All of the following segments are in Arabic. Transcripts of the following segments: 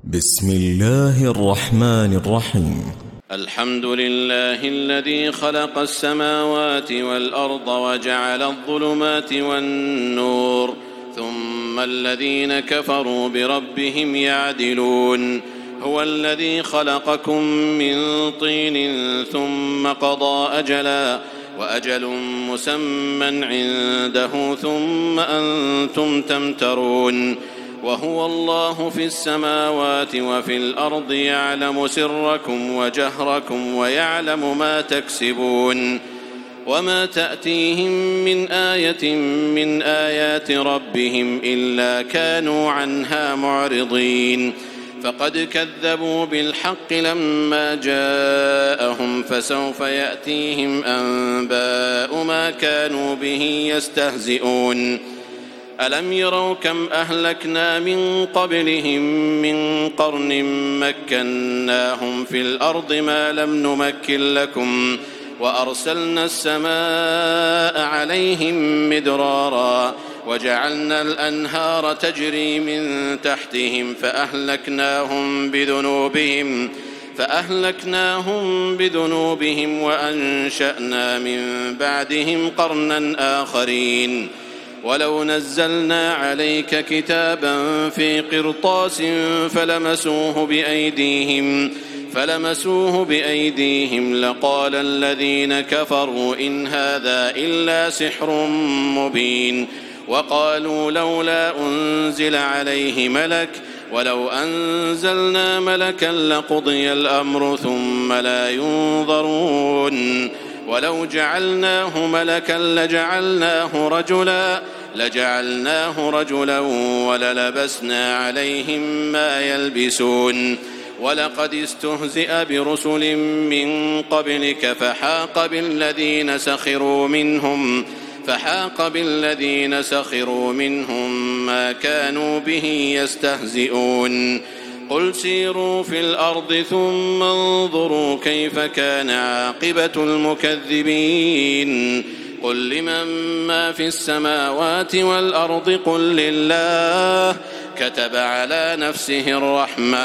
بسم الله الرحمن الرحيم. الحمد لله الذي خلق السماوات والأرض وجعل الظلمات والنور ثم الذين كفروا بربهم يعدلون. هو الذي خلقكم من طين ثم قضى أجلا وأجل مسمى عنده ثم أنتم تمترون. وهو الله في السماوات وفي الأرض يعلم سركم وجهركم ويعلم ما تكسبون. وما تأتيهم من آية من آيات ربهم إلا كانوا عنها معرضين. فقد كذبوا بالحق لما جاءهم فسوف يأتيهم أنباء ما كانوا به يستهزئون. ألم يروا كم أهلكنا من قبلهم من قرن مكناهم في الأرض ما لم نمكن لكم وأرسلنا السماء عليهم مدرارا وجعلنا الأنهار تجري من تحتهم فأهلكناهم بذنوبهم وأنشأنا من بعدهم قرنا آخرين. ولو نزلنا عليك كتابا في قرطاس فلمسوه بأيديهم لقال الذين كفروا إن هذا إلا سحر مبين. وقالوا لولا أنزل عليه ملك ولو أنزلنا ملكا لقضي الأمر ثم لا ينظرون. ولو جعلناه ملكا لجعلناه رجلا وللبسنا عليهم ما يلبسون. ولقد استهزئ برسل من قبلك فحاق بالذين سخروا منهم ما كانوا به يستهزئون. قل سيروا في الأرض ثم انظروا كيف كان عاقبة المكذبين. قل لمن ما في السماوات والأرض قل لله كتب على نفسه الرحمة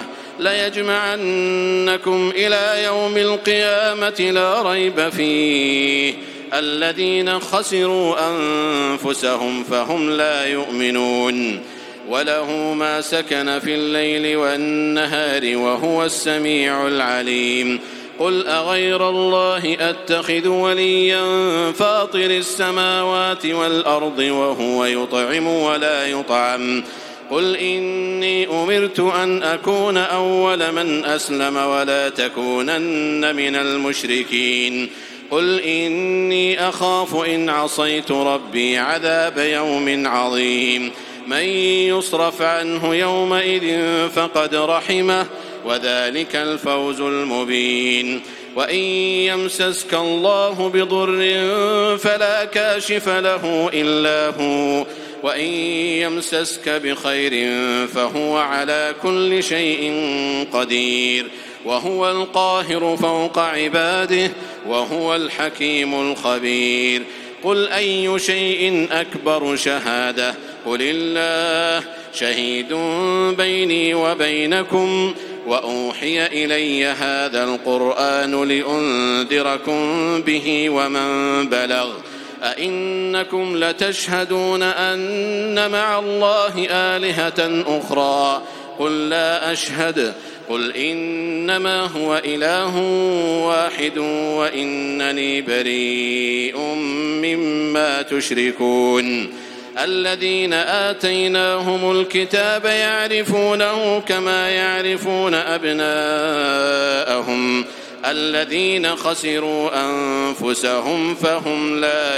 ليجمعنكم إلى يوم القيامة لا ريب فيه. الذين خسروا أنفسهم فهم لا يؤمنون. وله ما سكن في الليل والنهار وهو السميع العليم. قل أغير الله أتخذ وليا فاطر السماوات والأرض وهو يطعم ولا يطعم. قل إني أمرت أن أكون أول من أسلم ولا تكونن من المشركين. قل إني أخاف إن عصيت ربي عذاب يوم عظيم. من يصرف عنه يومئذ فقد رحمه وذلك الفوز المبين. وإن يمسسك الله بضر فلا كاشف له إلا هو وإن يمسسك بخير فهو على كل شيء قدير. وهو القاهر فوق عباده وهو الحكيم الخبير. قل أي شيء أكبر شهادة قل الله شهيد بيني وبينكم وأوحي إلي هذا القرآن لأنذركم به ومن بلغ. أئنكم لتشهدون أن مع الله آلهة أخرى قل لا أشهد. قل إنما هو إله واحد وإنني بريء مما تشركون. الذين آتيناهم الكتاب يعرفونه كما يعرفون أبناءهم الذين خسروا أنفسهم فهم لا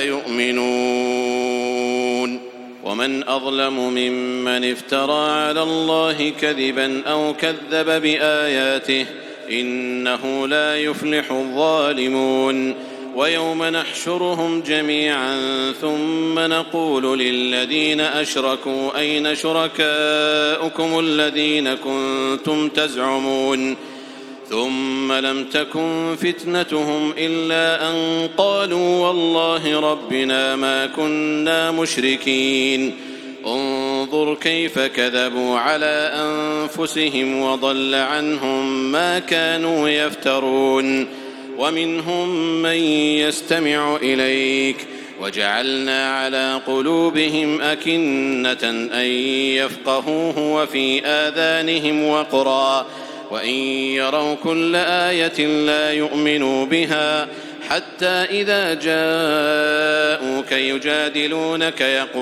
يؤمنون. ومن أظلم ممن افترى على الله كذبا أو كذب بآياته إنه لا يفلح الظالمون. ويوم نحشرهم جميعا ثم نقول للذين أشركوا أين شركاؤكم الذين كنتم تزعمون ثم لم تكن فتنتهم إلا أن قالوا والله ربنا ما كنا مشركين. انظر كيف كذبوا على أنفسهم وضل عنهم ما كانوا يفترون ومنهم من يستمع إليك وجعلنا على قلوبهم أكنة أن يفقهوه وفي آذانهم وقرا وإن يروا كل آية لا يؤمنوا بها حتى إذا جاءوك يجادلونك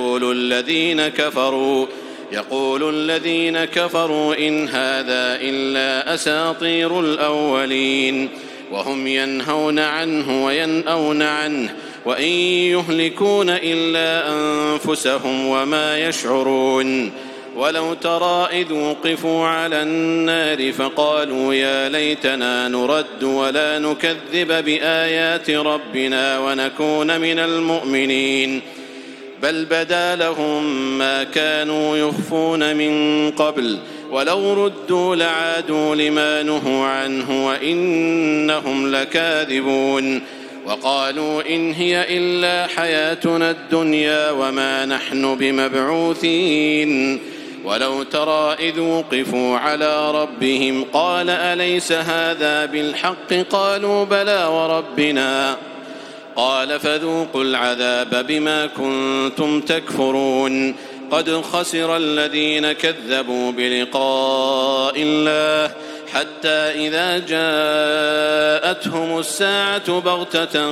يقول الذين كفروا إن هذا إلا أساطير الأولين وهم ينهون عنه وينأون عنه وإن يهلكون إلا أنفسهم وما يشعرون ولو ترى إذ وقفوا على النار فقالوا يا ليتنا نرد ولا نكذب بآيات ربنا ونكون من المؤمنين بل بدا لهم ما كانوا يخفون من قبل ولو ردوا لعادوا لما نهوا عنه وإنهم لكاذبون وقالوا إن هي إلا حياتنا الدنيا وما نحن بمبعوثين ولو ترى إذ وقفوا على ربهم قال أليس هذا بالحق قالوا بلى وربنا قال فذوقوا العذاب بما كنتم تكفرون قد خسر الذين كذبوا بلقاء الله حتى إذا جاءتهم الساعة بغتة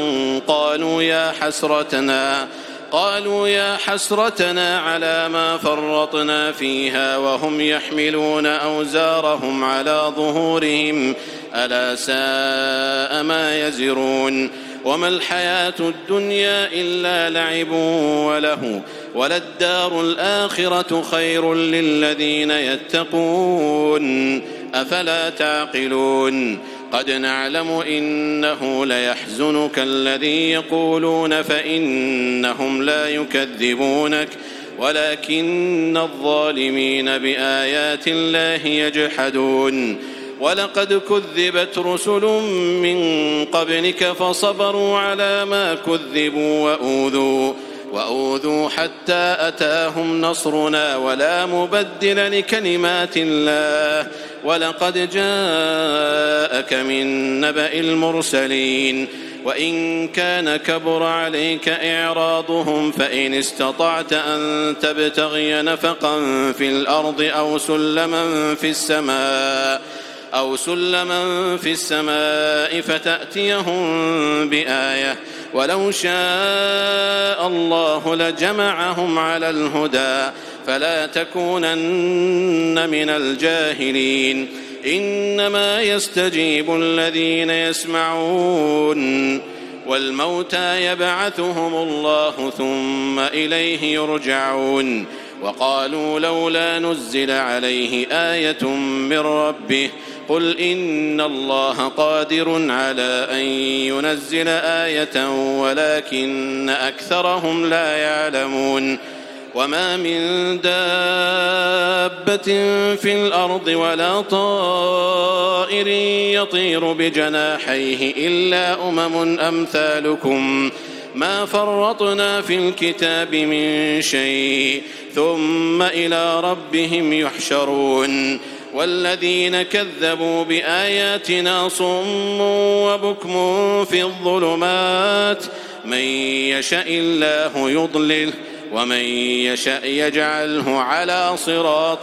قالوا يا حسرتنا على ما فرطنا فيها وهم يحملون أوزارهم على ظهورهم ألا ساء ما يزرون وما الحياة الدنيا إلا لعب وله وللدار الآخرة خير للذين يتقون أفلا تعقلون قد نعلم إنه ليحزنك الذي يقولون فإنهم لا يكذبونك ولكن الظالمين بآيات الله يجحدون ولقد كذبت رسل من قبلك فصبروا على ما كذبوا وأوذوا حتى أتاهم نصرنا ولا مبدل لكلمات الله ولقد جاءك من نبأ المرسلين وإن كان كبر عليك إعراضهم فإن استطعت أن تبتغي نفقا في الأرض أو سلما في السماء فتأتيهم بآية ولو شاء الله لجمعهم على الهدى فلا تكونن من الجاهلين إنما يستجيب الذين يسمعون والموتى يبعثهم الله ثم إليه يرجعون وقالوا لولا نزل عليه آية من ربه قل إن الله قادر على أن ينزل آية ولكن أكثرهم لا يعلمون وما من دابة في الأرض ولا طائر يطير بجناحيه إلا أمثالكم ما فرطنا في الكتاب من شيء ثم إلى ربهم يحشرون والذين كذبوا بآياتنا صم وبكم في الظلمات من يشاء الله يضلله ومن يشاء يجعله على صراط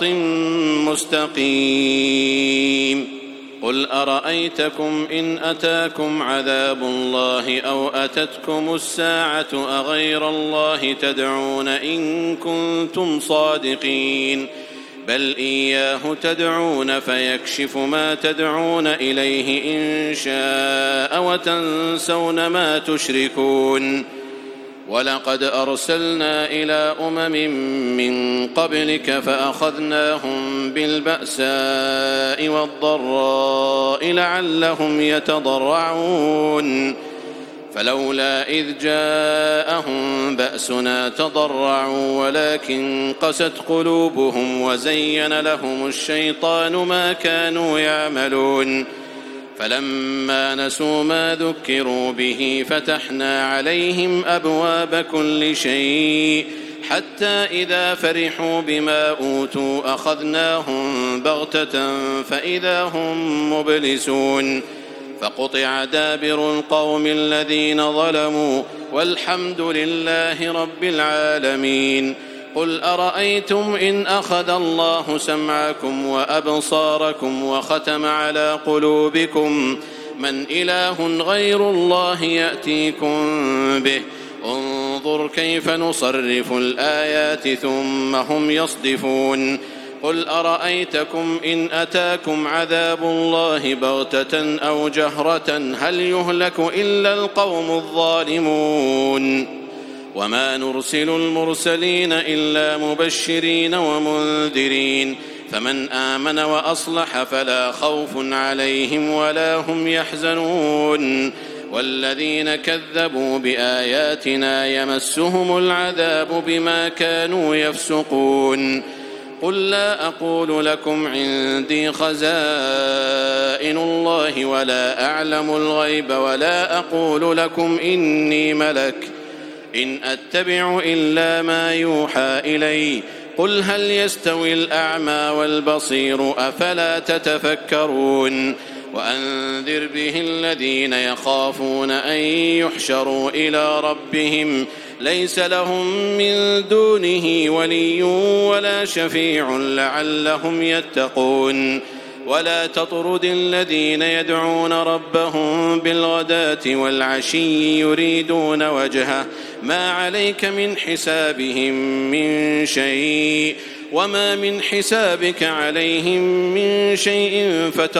مستقيم قل أرأيتكم إن أتاكم عذاب الله أو أتتكم الساعة أغير الله تدعون إن كنتم صادقين بل إياه تدعون فيكشف ما تدعون إليه إن شاء وتنسون ما تشركون ولقد أرسلنا إلى من قبلك فأخذناهم بالبأساء والضراء لعلهم يتضرعون فلولا إذ جاءهم بأسنا تضرعوا ولكن قست قلوبهم وزين لهم الشيطان ما كانوا يعملون فلما نسوا ما ذكروا به فتحنا عليهم أبواب كل شيء حتى إذا فرحوا بما أوتوا أخذناهم بغتة فإذا هم مبلسون فقطع دابر القوم الذين ظلموا والحمد لله رب العالمين. قل أرأيتم إن أخذ الله سمعكم وأبصاركم وختم على قلوبكم من إله غير الله يأتيكم به انظر كيف نصرف الآيات ثم هم يصدفون. قل أرأيتكم إن أتاكم عذاب الله بغتة أو جهرة هل يهلك إلا القوم الظالمون. وما نرسل المرسلين إلا مبشرين ومنذرين فمن آمن وأصلح فلا خوف عليهم ولا هم يحزنون. والذين كذبوا بآياتنا يمسهم العذاب بما كانوا يفسقون. قل لا أقول لكم عندي خزائن الله ولا أعلم الغيب ولا أقول لكم إني ملك إن أتبع إلا ما يوحى إلي. قل هل يستوي الأعمى والبصير أفلا تتفكرون. وأنذر به الذين يخافون أن يحشروا إلى ربهم ليس لهم من دونه ولي ولا شفيع لعلهم يتقون. ولا تطرد الذين يدعون ربهم بالغداة والعشي يريدون وجهه ما عليك من حسابهم من شيء وما من حسابك عليهم من شيء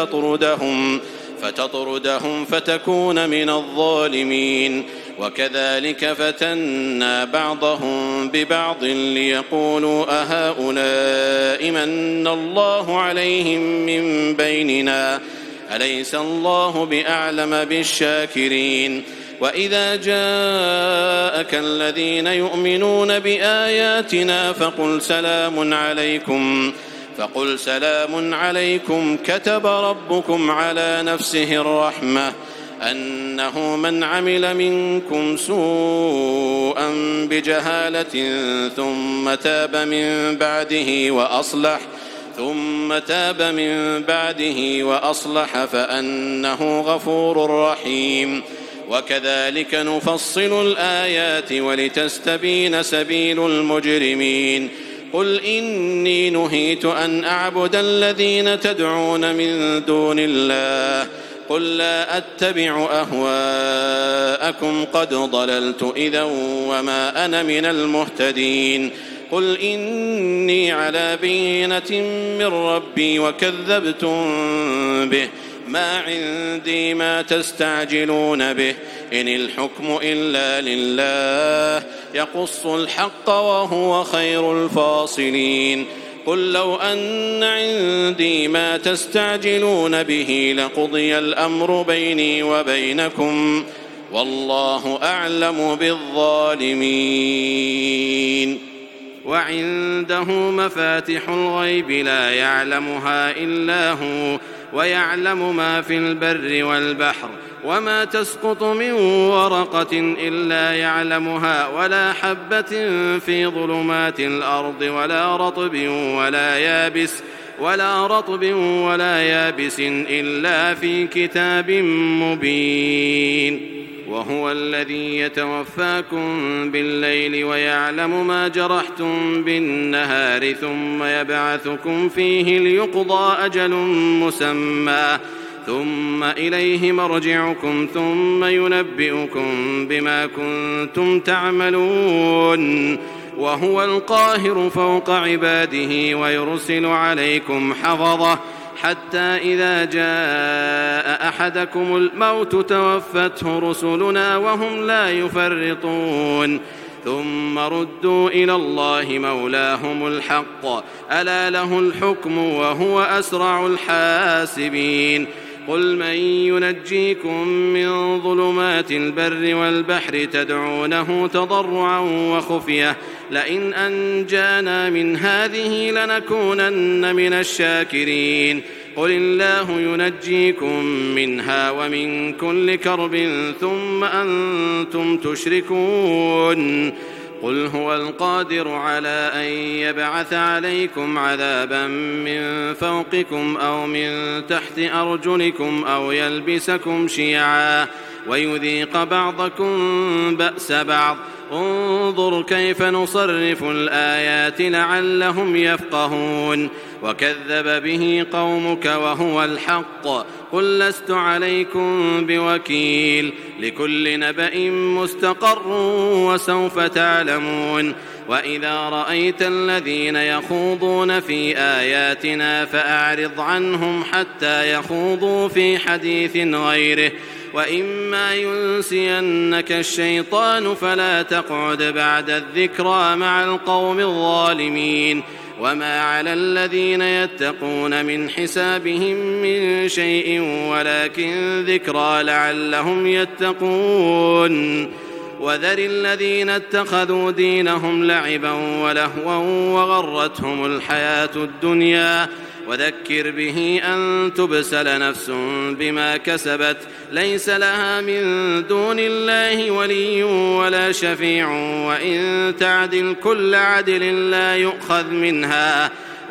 فتطردهم فتكون من الظالمين. وكذلك فتنا بعضهم ببعض ليقولوا أهؤلاء من الله عليهم من بيننا أليس الله بأعلم بالشاكرين. وإذا جاءك الذين يؤمنون بآياتنا فقل سلام عليكم كتب ربكم على نفسه الرحمة أنه من عمل منكم سوءا بجهالة ثم تاب من بعده وأصلح فأنه غفور رحيم. وكذلك نفصل الآيات ولتستبين سبيل المجرمين. قل إني نهيت أن أعبد الذين تدعون من دون الله قل لا أتبع أهواءكم قد ضللت إذا وما أنا من المهتدين. قل إني على بينة من ربي وكذبتم به ما عندي ما تستعجلون به إن الحكم إلا لله يقص الحق وهو خير الفاصلين. قل لو أن عندي ما تستعجلون به لقضي الأمر بيني وبينكم والله أعلم بالظالمين. وعنده مفاتح الغيب لا يعلمها إلا هو ويعلم ما في البر والبحر وما تسقط من ورقة إلا يعلمها ولا حبة في ظلمات الأرض ولا رطب ولا يابس إلا في كتاب مبين. وهو الذي يتوفاكم بالليل ويعلم ما جرحتم بالنهار ثم يبعثكم فيه ليقضى أجل مسمى ثم إليه مرجعكم ثم ينبئكم بما كنتم تعملون. وهو القاهر فوق عباده ويرسل عليكم حفظة حتى إذا جاء أحدكم الموت توفته رسلنا وهم لا يفرطون ثم ردوا إلى الله مولاهم الحق ألا له الحكم وهو أسرع الحاسبين. قل من ينجيكم من ظلمات البر والبحر تدعونه تضرعا وخفية لئن أنجانا من هذه لنكونن من الشاكرين. قل الله ينجيكم منها ومن كل كرب ثم أنتم تشركون. قل هو القادر على أن يبعث عليكم عذابا من فوقكم أو من تحت أرجلكم أو يلبسكم شيعا ويذيق بعضكم بأس بعض انظر كيف نصرف الآيات لعلهم يفقهون وكذب به قومك وهو الحق قل لست عليكم بوكيل لكل نبأ مستقر وسوف تعلمون وإذا رأيت الذين يخوضون في آياتنا فأعرض عنهم حتى يخوضوا في حديث غيره وإما ينسينك الشيطان فلا تقعد بعد الذكرى مع القوم الظالمين وما على الذين يتقون من حسابهم من شيء ولكن ذكرى لعلهم يتقون وذر الذين اتخذوا دينهم لعبا ولهوا وغرتهم الحياة الدنيا وذكر به أن تبسل نفس بما كسبت ليس لها من دون الله ولي ولا شفيع وإن تعدل كل عدل لا يؤخذ منها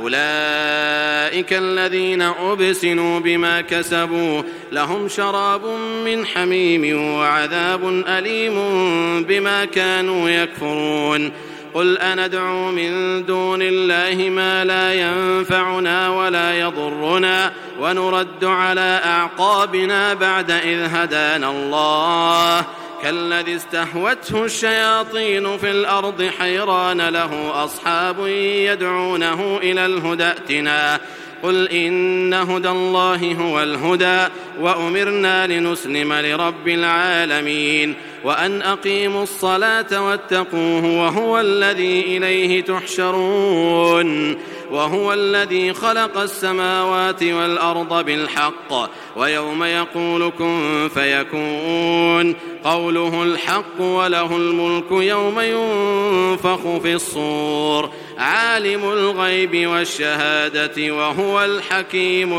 أولئك الذين أبسلوا بما كسبوا لهم شراب من حميم وعذاب أليم بما كانوا يكفرون قل أندعو من دون الله ما لا ينفعنا ولا يضرنا ونرد على أعقابنا بعد إذ هدانا الله كالذي استهوته الشياطين في الأرض حيران له أصحاب يدعونه إلى الهدى ائتنا قل إن هدى الله هو الهدى وأمرنا لنسلم لرب العالمين وأن أقيموا الصلاة واتقوه وهو الذي إليه تحشرون وهو الذي خلق السماوات والأرض بالحق ويوم يقول كن فيكون قوله الحق وله الملك يوم ينفخ في الصور عالم الغيب والشهادة وهو الحكيم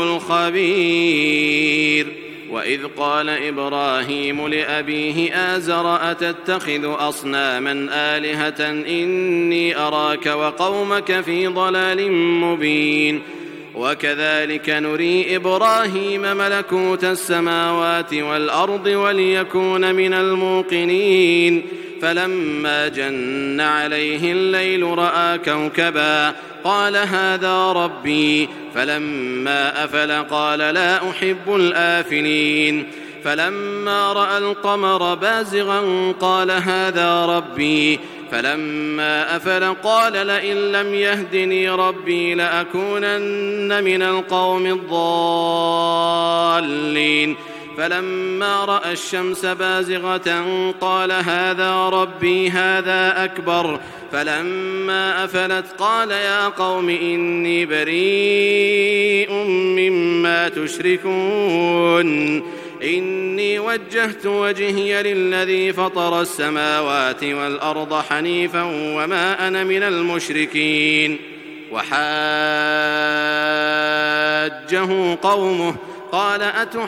الخبير وإذ قال إبراهيم لأبيه آزر أتتخذ أصناما آلهة إني أراك وقومك في ضلال مبين وكذلك نري إبراهيم ملكوت السماوات والأرض وليكون من الموقنين فلما جن عليه الليل رأى كوكبا قال هذا ربي فلما أفل قال لا أحب الآفلين فلما رأى القمر بازغا قال هذا ربي فلما أفل قال لئن لم يهدني ربي لأكونن من القوم الضالين فلما رأى الشمس بازغة قال هذا ربي هذا أكبر فلما أفلت قال يا قوم إني بريء مما تشركون إني وجهت وجهي للذي فطر السماوات والأرض حنيفا وما أنا من المشركين وحاجه قومه قال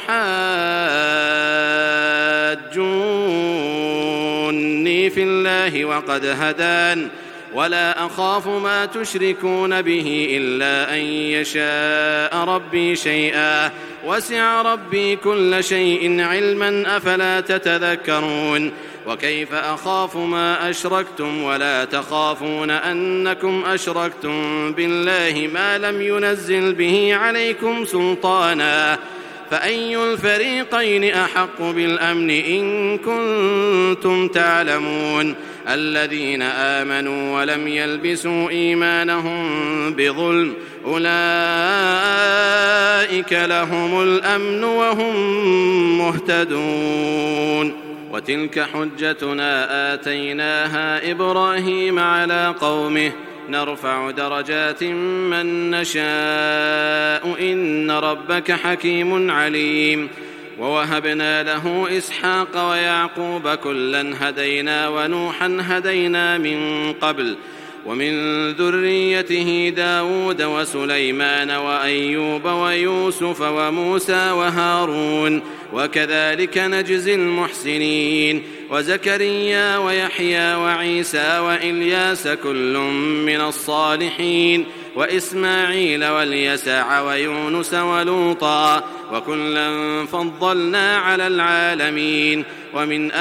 أتحاجوني في الله وقد هدان ولا أخاف ما تشركون به إلا أن يشاء ربي شيئا وسع ربي كل شيء علما أفلا تتذكرون وكيف أخاف ما أشركتم ولا تخافون أنكم أشركتم بالله ما لم ينزل به عليكم سلطانا فأي الفريقين أحق بالأمن إن كنتم تعلمون الذين آمنوا ولم يلبسوا إيمانهم بظلم أولئك لهم الأمن وهم مهتدون وتلك حجتنا آتيناها إبراهيم على قومه نرفع درجات من نشاء إن ربك حكيم عليم ووهبنا له إسحاق ويعقوب كلا هدينا ونوحا هدينا من قبل ومن ذريته داود وسليمان وأيوب ويوسف وموسى وهارون وكذلك نجزي المحسنين وزكريا ويحيى وعيسى وإلياس كل من الصالحين وإسماعيل واليسع ويونس ولوطا وكلا فضلنا على العالمين ومن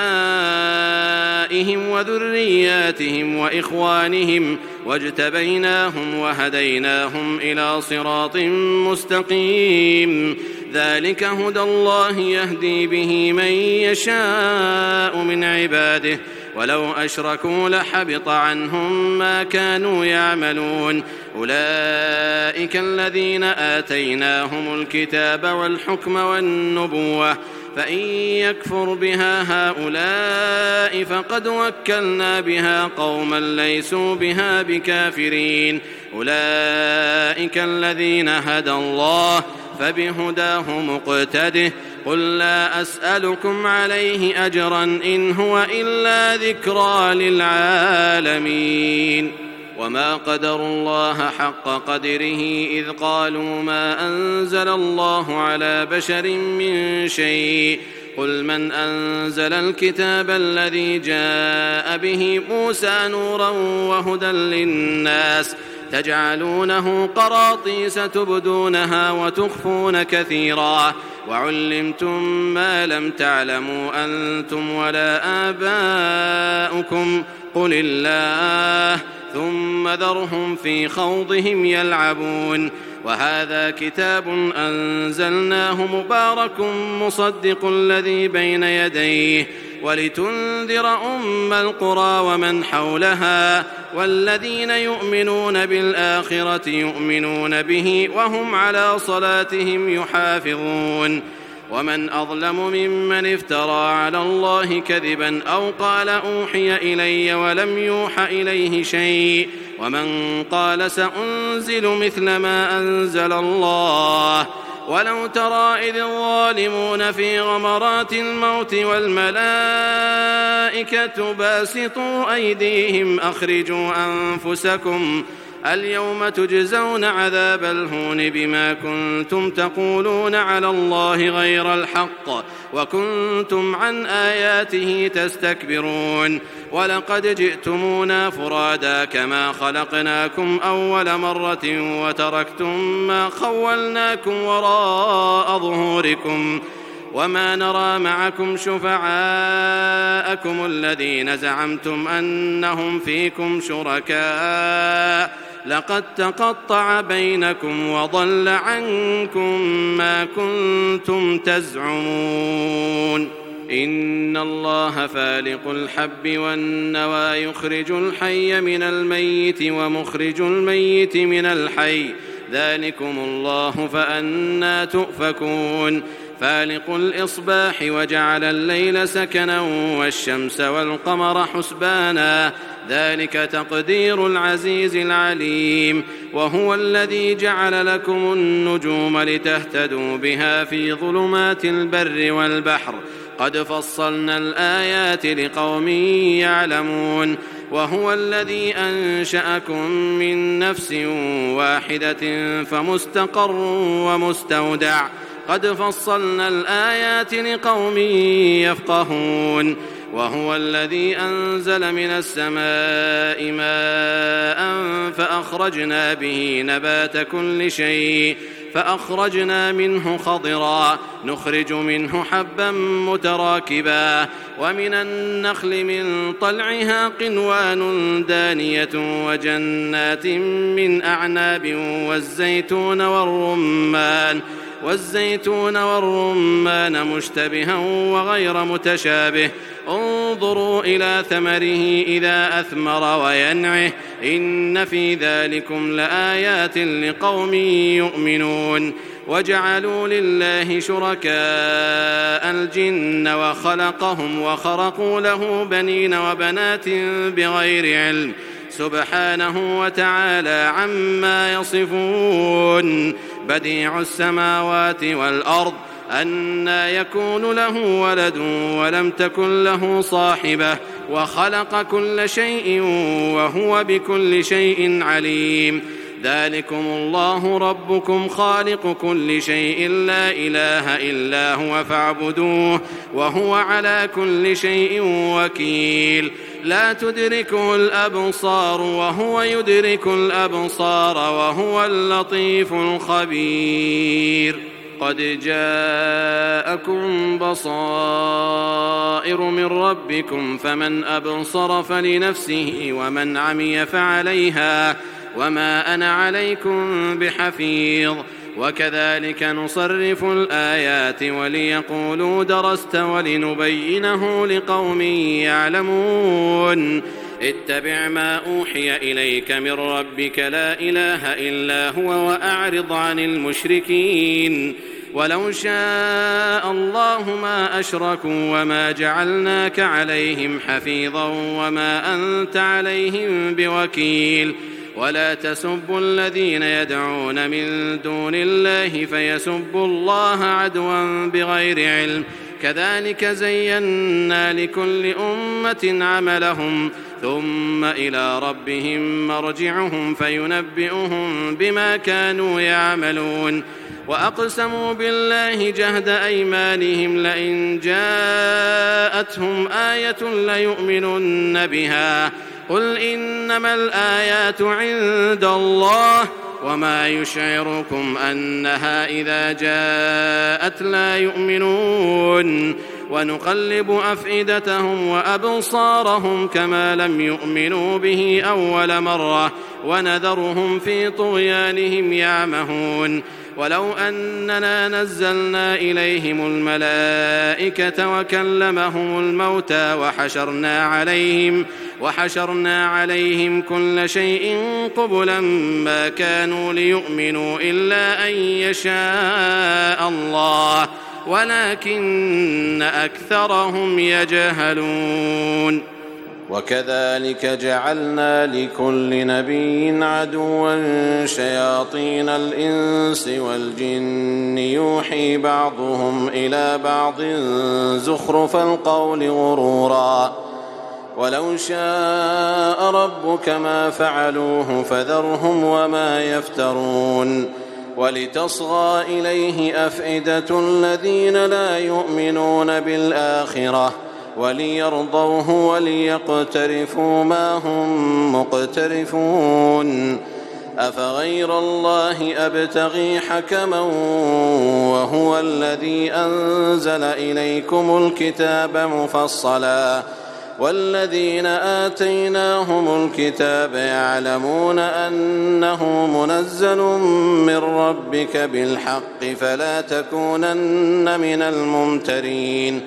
آبائهم وذرياتهم وإخوانهم واجتبيناهم وهديناهم إلى صراط مستقيم ذلك هدى الله يهدي به من يشاء من عباده ولو أشركوا لحبط عنهم ما كانوا يعملون أولئك الذين آتيناهم الكتاب والحكم والنبوة فإن يكفر بها هؤلاء فقد وكلنا بها قوما ليسوا بها بكافرين أولئك الذين هدى الله فبهداه مقتده قل لا أسألكم عليه أجرا إن هو إلا ذكرى للعالمين وما قدروا الله حق قدره إذ قالوا ما أنزل الله على بشر من شيء قل من أنزل الكتاب الذي جاء به موسى نورا وهدى للناس تجعلونه قراطيس تبدونها وتخفون كثيرا وعلمتم ما لم تعلموا أنتم ولا آباؤكم قل الله ثم ذرهم في خوضهم يلعبون وهذا كتاب أنزلناه مبارك مصدق الذي بين يديه ولتنذر أم القرى ومن حولها والذين يؤمنون بالآخرة يؤمنون به وهم على صلاتهم يحافظون ومن أظلم ممن افترى على الله كذبا أو قال أوحي إلي ولم يوح إليه شيء ومن قال سأنزل مثل ما أنزل الله ولو ترى إذ الظالمون في غمرات الموت والملائكة باسطوا أيديهم أخرجوا أنفسكم اليوم تجزون عذاب الهون بما كنتم تقولون على الله غير الحق وكنتم عن آياته تستكبرون ولقد جئتمونا فرادا كما خلقناكم أول مرة وتركتم ما خولناكم وراء ظهوركم وما نرى معكم شفعاءكم الذين زعمتم أنهم فيكم شركاء لقد تقطع بينكم وضل عنكم ما كنتم تزعمون إن الله فالق الحب والنوى يخرج الحي من الميت ومخرج الميت من الحي ذلكم الله فأنى تؤفكون فالق الإصباح وجعل الليل سكنا والشمس والقمر حسبانا ذلك تقدير العزيز العليم وهو الذي جعل لكم النجوم لتهتدوا بها في ظلمات البر والبحر قد فصلنا الآيات لقوم يعلمون وهو الذي أنشأكم من نفس واحدة فمستقر ومستودع قد فصلنا الآيات لقوم يفقهون وهو الذي أنزل من السماء ماء فأخرجنا به نبات كل شيء فأخرجنا منه خضرا نخرج منه حبا متراكبا ومن النخل من طلعها قنوان دانية وجنات من أعناب والزيتون والرمان مشتبها وغير متشابه انظروا إلى ثمره إذا أثمر وينعه إن في ذلكم لآيات لقوم يؤمنون وجعلوا لله شركاء الجن وخلقهم وخرقوا له بنين وبنات بغير علم سبحانه وتعالى عما يصفون بديع السماوات والأرض أنى يكون له ولد ولم تكن له صاحبة وخلق كل شيء وهو بكل شيء عليم. ذلكم الله ربكم خالق كل شيء لا إله إلا هو فاعبدوه وهو على كل شيء وكيل. لا تدركه الأبصار وهو يدرك الأبصار وهو اللطيف الخبير. قد جاءكم بصائر من ربكم فمن أبصر فلنفسه ومن عمي فعليها وما أنا عليكم بحفيظ. وكذلك نصرف الآيات وليقولوا درست ولنبينه لقوم يعلمون. اتبع ما أوحي إليك من ربك لا إله إلا هو وأعرض عن المشركين. ولو شاء الله ما أشركوا وما جعلناك عليهم حفيظا وما أنت عليهم بوكيل. ولا تسبوا الذين يدعون من دون الله فيسبوا الله عدوا بغير علم. كذلك زينا لكل أمة عملهم ثم إلى ربهم مرجعهم فينبئهم بما كانوا يعملون. وأقسموا بالله جهد أيمانهم لئن جاءتهم آية ليؤمنن بها. قل إنما الآيات عند الله وما يشعركم أنها إذا جاءت لا يؤمنون. ونقلب أفئدتهم وأبصارهم كما لم يؤمنوا به أول مرة ونذرهم في طغيانهم يعمهون. ولو أننا نزلنا إليهم الملائكة وكلمهم الموتى وحشرنا عليهم كل شيء قبلا ما كانوا ليؤمنوا إلا أن يشاء الله ولكن أكثرهم يجهلون. وكذلك جعلنا لكل نبي عدوا شياطين الإنس والجن يوحي بعضهم إلى بعض زخرف القول غرورا. ولو شاء ربك ما فعلوه فذرهم وما يفترون. ولتصغى إليه أفئدة الذين لا يؤمنون بالآخرة وليرضوه وليقترفوا ما هم مقترفون. أفغير الله أبتغي حكما وهو الذي أنزل إليكم الكتاب مفصلا والذين آتيناهم الكتاب يعلمون أنه منزل من ربك بالحق فلا تكونن من الممترين.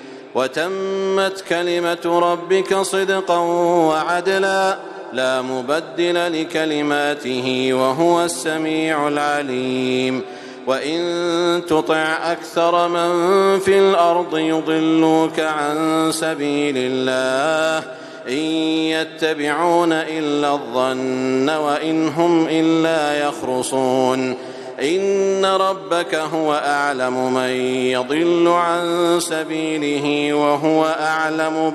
وتمت كلمة ربك صدقا وعدلا لا مبدل لكلماته وهو السميع العليم. وإن تطع أكثر من في الأرض يضلوك عن سبيل الله إن يتبعون إلا الظن وإن هم إلا يخرصون. إن ربك هو أعلم من يضل عن سبيله وهو أعلم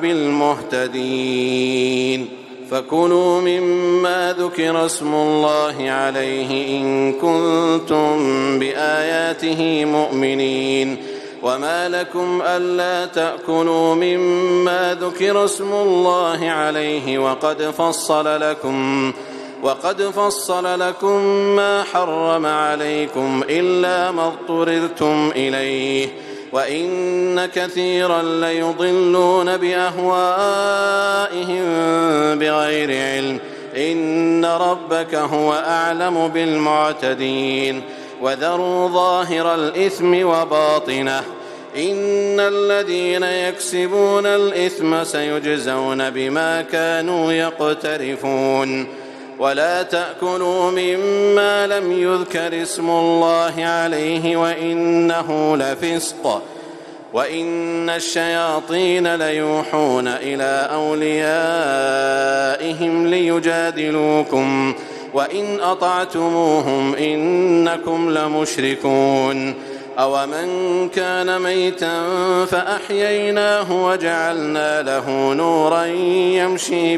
بالمهتدين. فكلوا مما ذكر اسم الله عليه إن كنتم بآياته مؤمنين. وما لكم ألا تأكلوا مما ذكر اسم الله عليه وقد فصل لكم ما حرم عليكم إلا ما اضطررتم إليه. وإن كثيرا ليضلون بأهوائهم بغير علم. إن ربك هو أعلم بالمعتدين. وذروا ظاهر الإثم وباطنه إن الذين يكسبون الإثم سيجزون بما كانوا يقترفون. ولا تأكلوا مما لم يذكر اسم الله عليه وإنه لفسق. وإن الشياطين ليوحون إلى أوليائهم ليجادلوكم وإن أطعتموهم إنكم لمشركون. أومن كان ميتا فأحييناه وجعلنا له نورا يمشي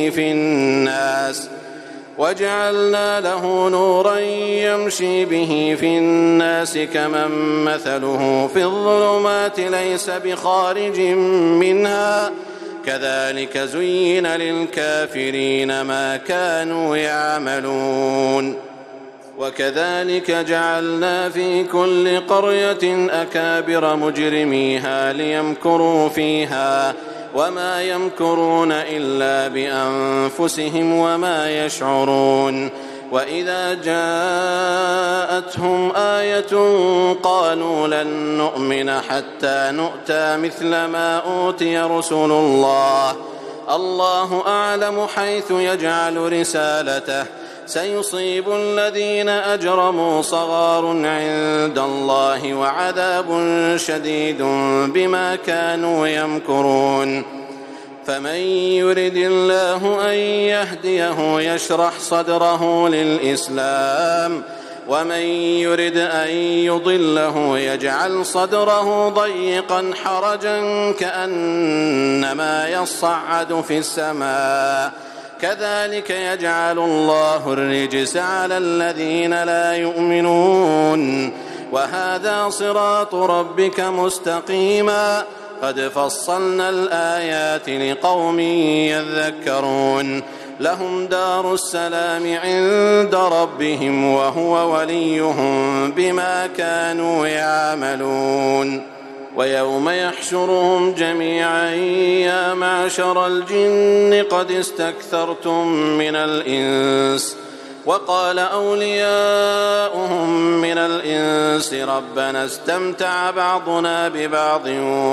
به في الناس كمن مثله في الظلمات ليس بخارج منها كذلك زين للكافرين ما كانوا يعملون وكذلك جعلنا في كل قرية أكابر مجرميها ليمكروا فيها وما يمكرون إلا بأنفسهم وما يشعرون وإذا جاءتهم آية قالوا لن نؤمن حتى نؤتى مثل ما أوتي رسل الله أعلم حيث يجعل رسالته سيصيب الذين أجرموا صغار عند الله وعذاب شديد بما كانوا يمكرون فمن يرد الله أن يهديه يشرح صدره للإسلام ومن يرد أن يضله يجعل صدره ضيقا حرجا كأنما يصعد في السماء كذلك يجعل الله الرجس على الذين لا يؤمنون وهذا صراط ربك مستقيما قد فصلنا الآيات لقوم يذكرون لهم دار السلام عند ربهم وهو وليهم بما كانوا يعملون ويوم يحشرهم جميعا يا معشر الجن قد استكثرتم من الإنس وقال أولياؤهم من الإنس ربنا استمتع بعضنا ببعض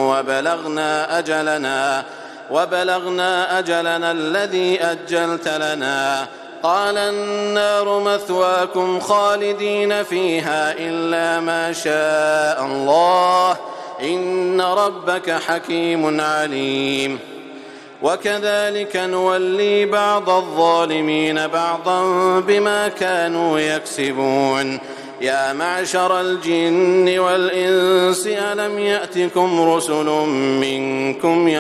وبلغنا أجلنا الذي أجلت لنا قال النار مثواكم خالدين فيها إلا ما شاء الله إن ربك حكيم عليم وكذلك نولي بعض الظالمين بعضا بما كانوا يكسبون يا معشر الجن والإنس ألم يأتكم رسل منكم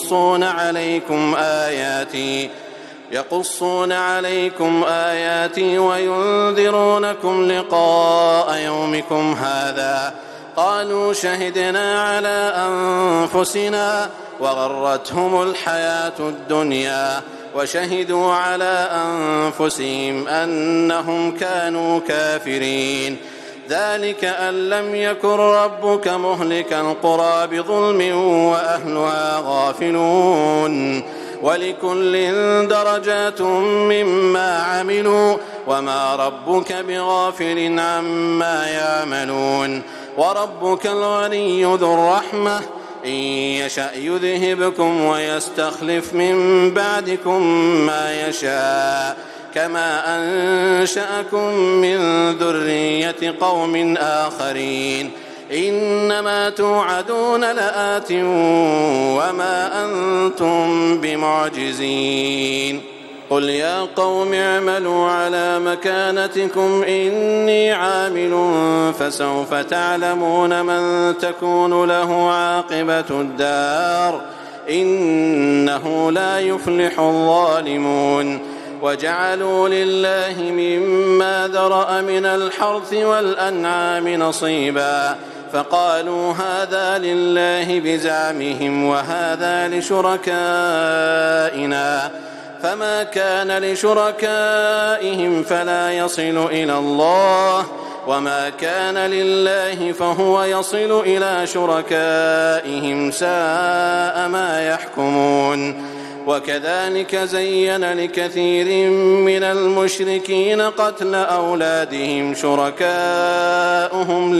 يقصون عليكم آياتي وينذرونكم لقاء يومكم هذا قالوا شهدنا على أنفسنا وغرتهم الحياة الدنيا وشهدوا على أنفسهم أنهم كانوا كافرين ذلك أن لم يكن ربك مهلك القرى بظلم وأهلها غافلون ولكل درجات مما عملوا وما ربك بغافل عما يعملون وربك الغني ذو الرحمة إن يشأ يذهبكم ويستخلف من بعدكم ما يشاء كما أنشأكم من ذرية قوم آخرين إنما توعدون لآت وما أنتم بمعجزين قل يا قوم اعملوا على مكانتكم إني عامل فسوف تعلمون من تكون له عاقبة الدار إنه لا يفلح الظالمون وجعلوا لله مما ذرأ من الحرث والأنعام نصيبا فقالوا هذا لله بزعمهم وهذا لشركائنا فما كان لشركائهم فلا يصل إلى الله وما كان لله فهو يصل إلى شركائهم ساء ما يحكمون وكذلك زين لكثير من المشركين قتل أولادهم شركاؤهم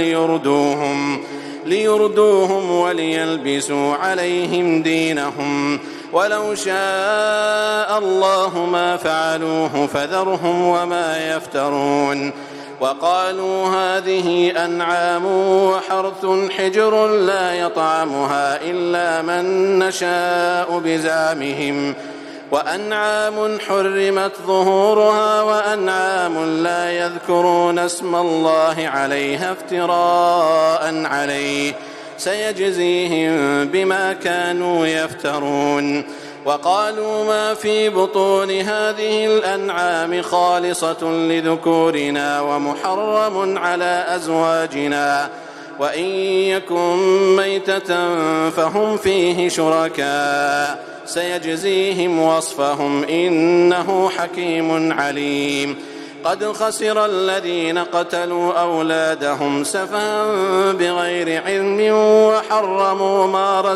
ليردوهم وليلبسوا عليهم دينهم ولو شاء الله ما فعلوه فذرهم وما يفترون وقالوا هذه أنعام وحرث حجر لا يطعمها إلا من نشاء بزعمهم وأنعام حرمت ظهورها وأنعام لا يذكرون اسم الله عليها افتراء عليه سيجزيهم بما كانوا يفترون. وقالوا ما في بطون هذه الأنعام خالصة لذكورنا ومحرم على أزواجنا وإن يكن ميتة فهم فيه شركاء سيجزيهم وصفهم إنه حكيم عليم. قد خسر الذين قتلوا أولادهم سفها بغير علم وحرموا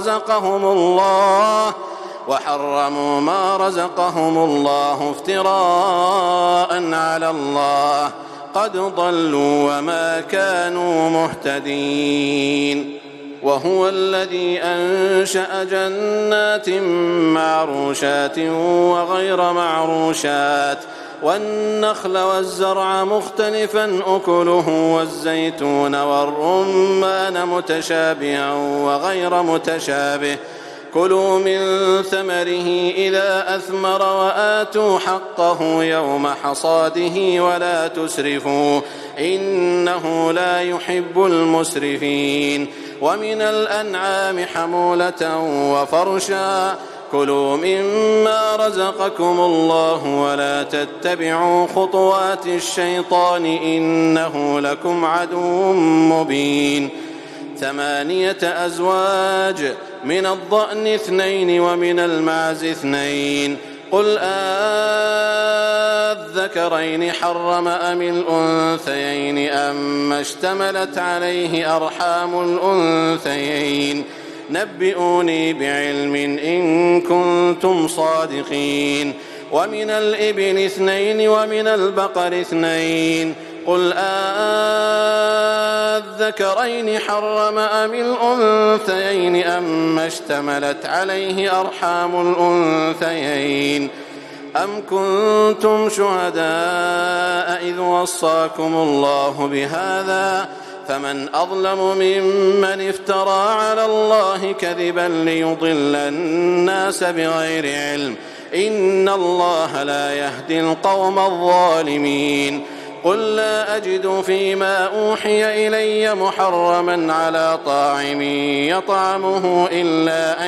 ما رزقهم الله افتراء على الله قد ضلوا وما كانوا مهتدين. وهو الذي أنشأ جنات معروشات وغير معروشات والنخل والزرع مختلفا أكله والزيتون والرمان متشابها وغير متشابه كلوا من ثمره إذا أثمر وآتوا حقه يوم حصاده ولا تسرفوا إنه لا يحب المسرفين. ومن الأنعام حمولة وفرشا كلوا مما رزقكم الله ولا تتبعوا خطوات الشيطان إنه لكم عدو مبين. 8 أزواج من الضأن 2 ومن المعز 2 قل أذكرين حرم أم الأنثيين أما اشتملت عليه أرحام الأنثيين نبئوني بعلم إن كنتم صادقين. ومن الإبل 2 ومن البقر 2 قل أذكرين حرم أم الأنثيين أما اشتملت عليه أرحام الأنثيين أم كنتم شهداء إذ وصاكم الله بهذا فمن أظلم ممن افترى على الله كذبا ليضل الناس بغير علم إن الله لا يهدي القوم الظالمين. قل لا أجد فيما أوحي إلي محرما على طاعم يطعمه إلا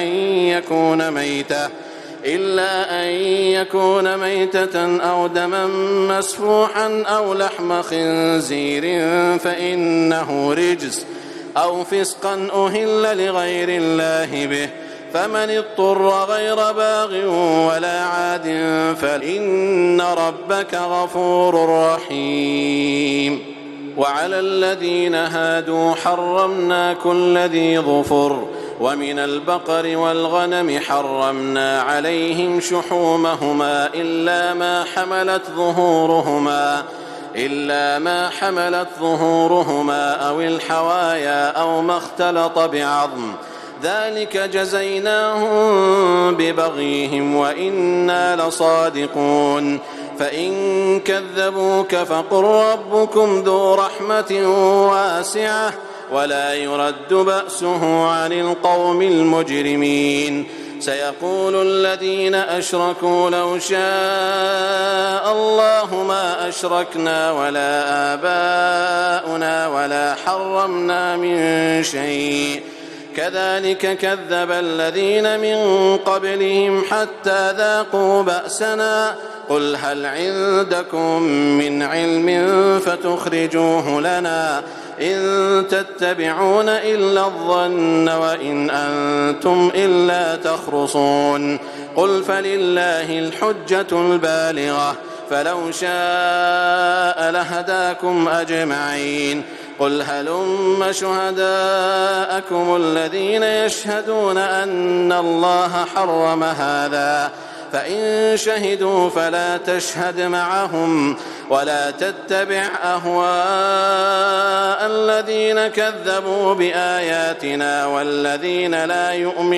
أن يكون ميتة أو دما مسفوحا أو لحم خنزير فإنه رجس أو فسقا أهل لغير الله به فمن اضطر غير باغ ولا عاد فإن ربك غفور رحيم. وعلى الذين هادوا حرمنا كل ذي ظفر ومن البقر والغنم حرمنا عليهم شحومهما إلا ما حملت ظهورهما أو الحوايا أو ما اختلط بعظم ذلك جزيناهم ببغيهم وإنا لصادقون. فإن كذبوك فقل ربكم ذو رحمة واسعة ولا يرد بأسه عن القوم المجرمين. سيقول الذين أشركوا لو شاء الله ما أشركنا ولا آباؤنا ولا حرمنا من شيء كذلك كذب الذين من قبلهم حتى ذاقوا بأسنا قل هل عندكم من علم فتخرجوه لنا إن تتبعون إلا الظن وإن أنتم إلا تخرصون. قل فلله الحجة البالغة فلو شاء لهداكم أجمعين. قل هلم شهداءكم الذين يشهدون أن الله حرم هذا فإن شهدوا فلا تشهد معهم ولا تتبع أهواء الذين كذبوا بآياتنا والذين لا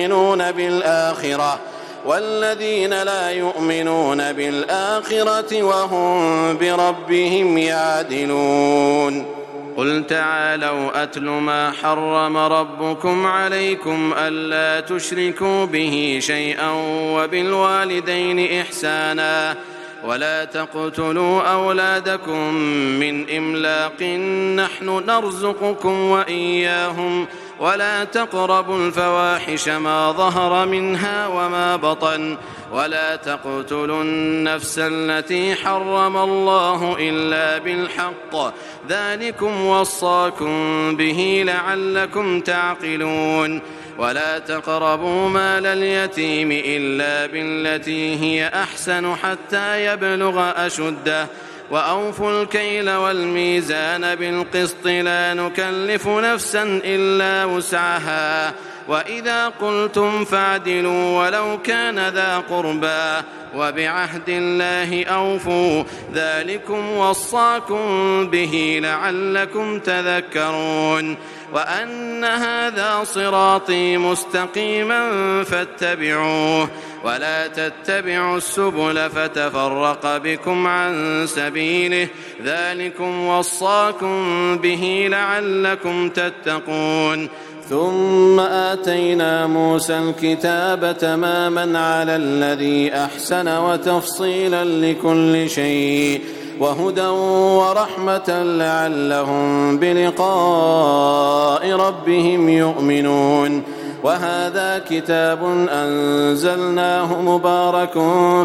يؤمنون بالآخرة وهم بربهم يعدلون. قل تعالوا أتل ما حرم ربكم عليكم ألا تشركوا به شيئا وبالوالدين إحسانا ولا تقتلوا أولادكم من إملاق نحن نرزقكم وإياهم ولا تقربوا الفواحش ما ظهر منها وما بطن ولا تقتلوا النفس التي حرم الله إلا بالحق ذلكم وصاكم به لعلكم تعقلون ولا تقربوا مال اليتيم إلا بالتي هي أحسن حتى يبلغ أشده وأوفوا الكيل والميزان بالقسط لا نكلف نفسا إلا وسعها وإذا قلتم فاعدلوا ولو كان ذا قربى وبعهد الله أوفوا ذلكم وصاكم به لعلكم تذكرون وأن هذا صراطي مستقيما فاتبعوه ولا تتبعوا السبل فتفرق بكم عن سبيله ذلكم وصاكم به لعلكم تتقون ثم آتينا موسى الكتاب تماما على الذي أحسن وتفصيلا لكل شيء وهدى ورحمة لعلهم بلقاء ربهم يؤمنون وهذا كتاب أنزلناه مبارك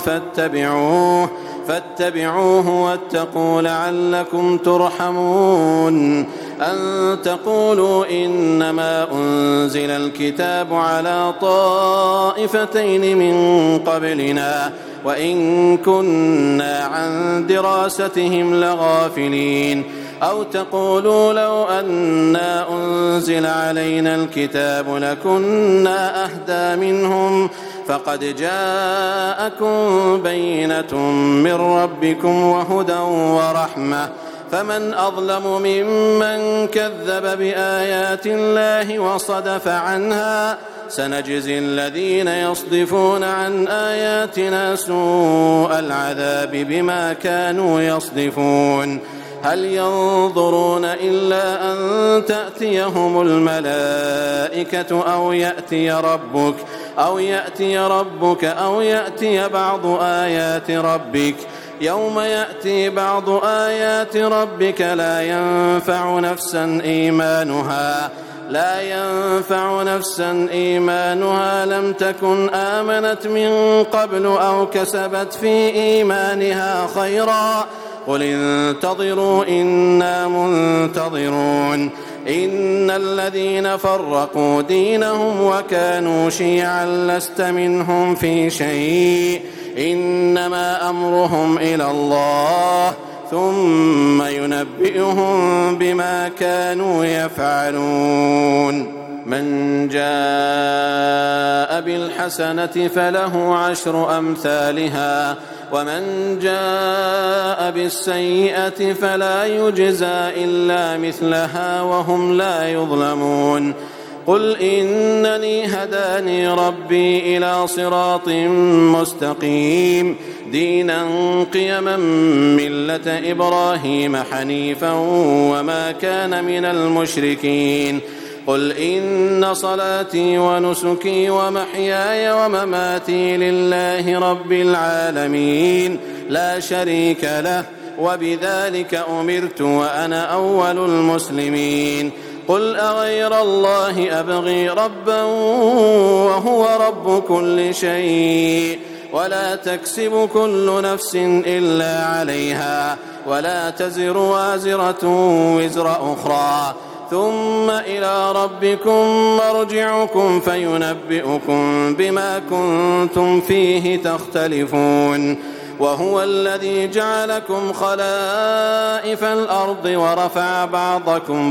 فاتبعوه واتقوا لعلكم ترحمون أن تقولوا إنما أنزل الكتاب على طائفتين من قبلنا وإن كنا عن دراستهم لغافلين أو تقولوا لو أنا أنزل علينا الكتاب لكنا أهدى منهم فقد جاءكم بينة من ربكم وهدى ورحمة فمن أظلم ممن كذب بآيات الله وصدف عنها سنجزي الذين يصدفون عن آياتنا سوء العذاب بما كانوا يصدفون هل ينظرون إلا أن تأتيهم الملائكة أو يأتي ربك أو يأتي بعض آيات ربك يوم يأتي بعض آيات ربك لا ينفع نفسا إيمانها لم تكن آمنت من قبل أو كسبت في إيمانها خيرا قل انتظروا إنا منتظرون إن الذين فرقوا دينهم وكانوا شيعا لست منهم في شيء إنما أمرهم إلى الله ثم ينبئهم بما كانوا يفعلون من جاء بالحسنة فله 10 أمثالها ومن جاء بالسيئة فلا يجزى إلا مثلها وهم لا يظلمون قل إنني هداني ربي إلى صراط مستقيم دينا قيما ملة إبراهيم حنيفا وما كان من المشركين قل إن صلاتي ونسكي ومحياي ومماتي لله رب العالمين لا شريك له وبذلك أمرت وأنا أول المسلمين قل أغير الله أبغي ربا وهو رب كل شيء ولا تكسب كل نفس إلا عليها ولا تزر وازرة وزر أخرى ثم إلى ربكم مرجعكم فينبئكم بما كنتم فيه تختلفون وهو الذي جعلكم خلائف الأرض ورفع بعضكم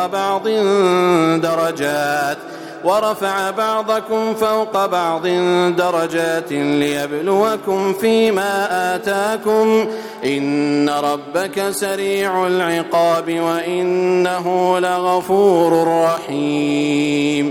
فوق بعض درجات ليبلوكم فيما آتاكم إن ربك سريع العقاب وإنه لغفور رحيم